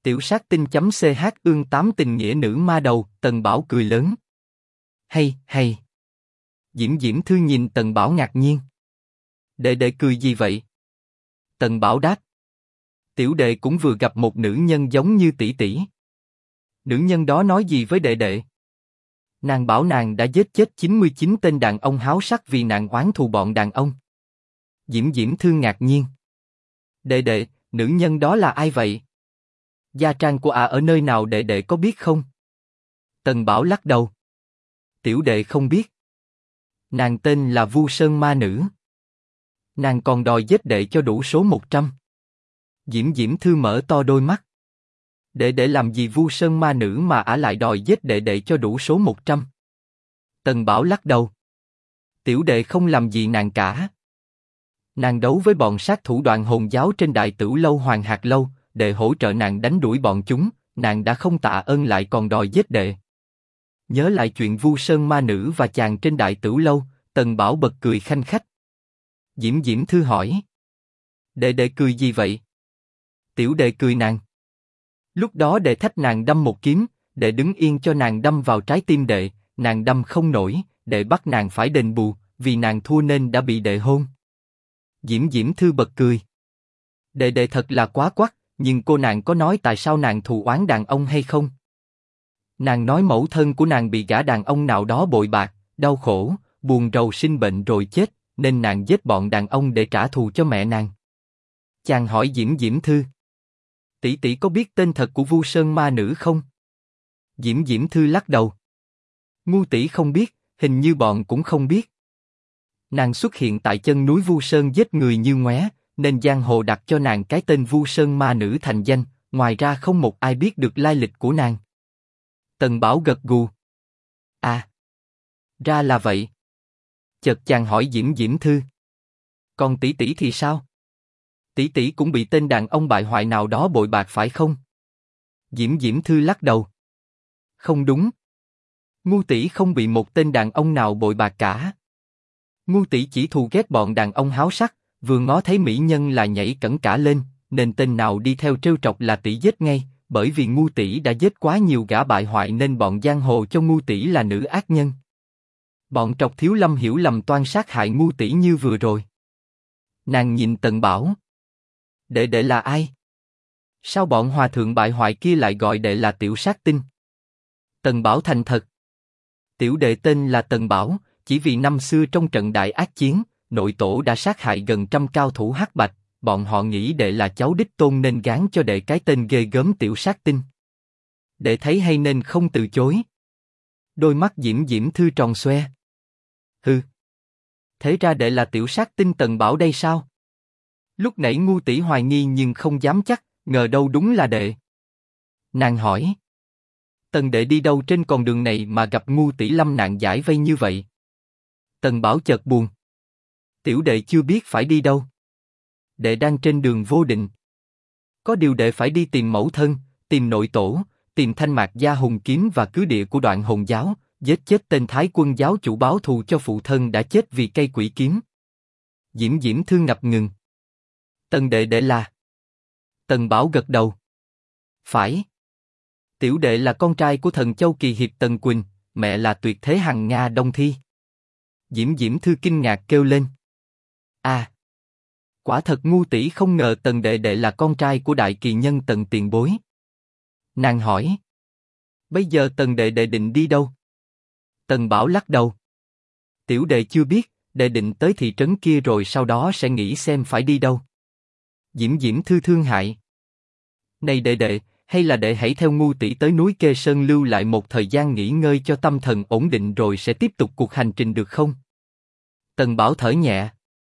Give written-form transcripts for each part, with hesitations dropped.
Tiểu sát tinh.ch ương 8 tình nghĩa nữ ma đầu. Tần Bảo cười lớn. Hay. Diễm Diễm Thư nhìn Tần Bảo ngạc nhiên. Đệ cười gì vậy? Tần Bảo đáp. Tiểu đệ cũng vừa gặp một nữ nhân giống như tỷ tỷ. Nữ nhân đó nói gì với đệ? Nàng bảo nàng đã giết chết 99 tên đàn ông háo sắc vì nàng oán thù bọn đàn ông. Diễm Diễm Thư ngạc nhiên. Đệ, nữ nhân đó là ai vậy? Gia trang của ở nơi nào đệ có biết không? Tần Bảo lắc đầu. Tiểu đệ không biết. Nàng tên là Vu Sơn Ma Nữ. Nàng còn đòi giết đệ cho đủ số 100. Diễm Diễm Thư mở to đôi mắt. Đệ làm gì Vu Sơn Ma Nữ mà ả lại đòi giết đệ cho đủ số 100? Tần Bảo lắc đầu. Tiểu đệ không làm gì nàng cả. Nàng đấu với bọn sát thủ Đoạn Hồn giáo trên Đại Tửu Lâu Hoàng Hạt Lâu, đệ hỗ trợ nàng đánh đuổi bọn chúng, nàng đã không tạ ơn lại còn đòi giết đệ. Nhớ lại chuyện Vu Sơn Ma Nữ và chàng trên Đại Tửu Lâu, Tần Bảo bật cười khanh khách. Diễm Diễm Thư hỏi. Đệ cười gì vậy? Tiểu đệ cười nàng. Lúc đó đệ thách nàng đâm một kiếm, đệ đứng yên cho nàng đâm vào trái tim đệ, nàng đâm không nổi, đệ bắt nàng phải đền bù, vì nàng thua nên đã bị đệ hôn. Diễm Diễm Thư bật cười. Đệ thật là quá quắt, nhưng cô nàng có nói tại sao nàng thù oán đàn ông hay không? Nàng nói mẫu thân của nàng bị gã đàn ông nào đó bội bạc, đau khổ, buồn rầu sinh bệnh rồi chết, nên nàng giết bọn đàn ông để trả thù cho mẹ nàng. Chàng hỏi Diễm Diễm Thư. Tỷ có biết tên thật của Vu Sơn Ma Nữ không? Diễm Diễm Thư lắc đầu. Ngu tỷ không biết, hình như bọn cũng không biết. Nàng xuất hiện tại chân núi Vu Sơn giết người như ngoé, nên giang hồ đặt cho nàng cái tên Vu Sơn Ma Nữ thành danh, ngoài ra không một ai biết được lai lịch của nàng. Tần Bảo gật gù. À, ra là vậy. Chợt chàng hỏi Diễm Diễm Thư. Còn tỷ thì sao? Tỷ cũng bị tên đàn ông bại hoại nào đó bội bạc phải không? Diễm Diễm Thư lắc đầu. Không đúng. Ngu tỷ không bị một tên đàn ông nào bội bạc cả. Ngu tỷ chỉ thù ghét bọn đàn ông háo sắc, vừa ngó thấy mỹ nhân là nhảy cẫng cả lên, nên tên nào đi theo trêu chọc là tỷ giết ngay, bởi vì ngu tỷ đã giết quá nhiều gã bại hoại nên bọn giang hồ cho ngu tỷ là nữ ác nhân. Bọn Trọc Thiếu Lâm hiểu lầm toan sát hại ngu tỷ như vừa rồi. Nàng nhìn Tần Bảo. Đệ là ai? Sao bọn hòa thượng bại hoại kia lại gọi đệ là tiểu sát tinh? Tần Bảo thành thật. Tiểu đệ tên là Tần Bảo, chỉ vì năm xưa trong trận đại ác chiến, nội tổ đã sát hại gần 100 cao thủ hắc bạch, bọn họ nghĩ đệ là cháu đích tôn nên gán cho đệ cái tên ghê gớm tiểu sát tinh. Đệ thấy hay nên không từ chối. Đôi mắt Diễm Diễm Thư tròn xoe. Hừ. Thế ra đệ là tiểu sát tinh Tần Bảo đây sao? Lúc nãy ngu tỷ hoài nghi nhưng không dám chắc, ngờ đâu đúng là đệ. Nàng hỏi. Tần đệ đi đâu trên con đường này mà gặp ngu tỷ lâm nạn giải vây như vậy? Tần Bảo chợt buồn. Tiểu đệ chưa biết phải đi đâu. Đệ đang trên đường vô định. Có điều đệ phải đi tìm mẫu thân, tìm nội tổ, tìm Thanh Mạc Gia hùng kiếm và cứ địa của Đoạn Hồn giáo, giết chết tên Thái Quân giáo chủ báo thù cho phụ thân đã chết vì cây quỷ kiếm. Diễm Diễm Thư ngập ngừng. Tần đệ là... Tần Bảo gật đầu. Phải. Tiểu đệ là con trai của thần châu kỳ hiệp Tần Quỳnh, mẹ là tuyệt thế hằng Nga Đông Thi. Diễm Diễm Thư kinh ngạc kêu lên. À! Quả thật ngu tỷ không ngờ Tần đệ là con trai của đại kỳ nhân Tần tiền bối. Nàng hỏi. Bây giờ Tần đệ định đi đâu? Tần Bảo lắc đầu. Tiểu đệ chưa biết, đệ định tới thị trấn kia rồi sau đó sẽ nghĩ xem phải đi đâu. Diễm Diễm Thư thương hại. Này đệ, hay là đệ hãy theo ngu tỷ tới núi Kê Sơn lưu lại một thời gian nghỉ ngơi cho tâm thần ổn định rồi sẽ tiếp tục cuộc hành trình được không? Tần Bảo thở nhẹ.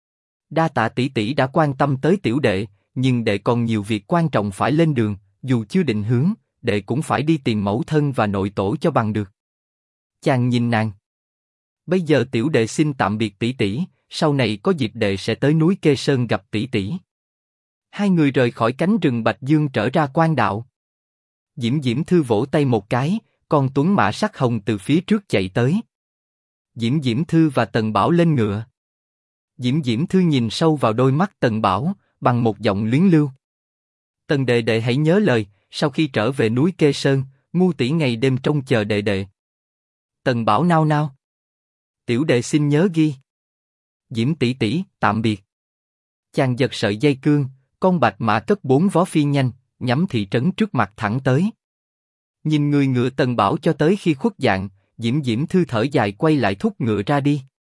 Đa tạ tỷ đã quan tâm tới tiểu đệ, nhưng đệ còn nhiều việc quan trọng phải lên đường, dù chưa định hướng, đệ cũng phải đi tìm mẫu thân và nội tổ cho bằng được. Chàng nhìn nàng. Bây giờ tiểu đệ xin tạm biệt tỷ, sau này có dịp đệ sẽ tới núi Kê Sơn gặp tỷ. Hai người rời khỏi cánh rừng Bạch Dương trở ra quan đạo. Diễm Diễm Thư vỗ tay một cái, con tuấn mã sắc hồng từ phía trước chạy tới. Diễm Diễm Thư và Tần Bảo lên ngựa. Diễm Diễm Thư nhìn sâu vào đôi mắt Tần Bảo, bằng một giọng luyến lưu. Tần đệ hãy nhớ lời, sau khi trở về núi Kê Sơn, Ngu tỷ ngày đêm trông chờ đệ đệ. Tần Bảo nao nao. Tiểu đệ xin nhớ ghi. Diễm tỷ tỷ, tạm biệt. Chàng giật sợi dây cương, con bạch mã cất 4 vó phi nhanh, nhắm thị trấn trước mặt thẳng tới. Nhìn người ngựa Tần Bảo cho tới khi khuất dạng, Diễm Diễm Thư thở dài quay lại thúc ngựa ra đi.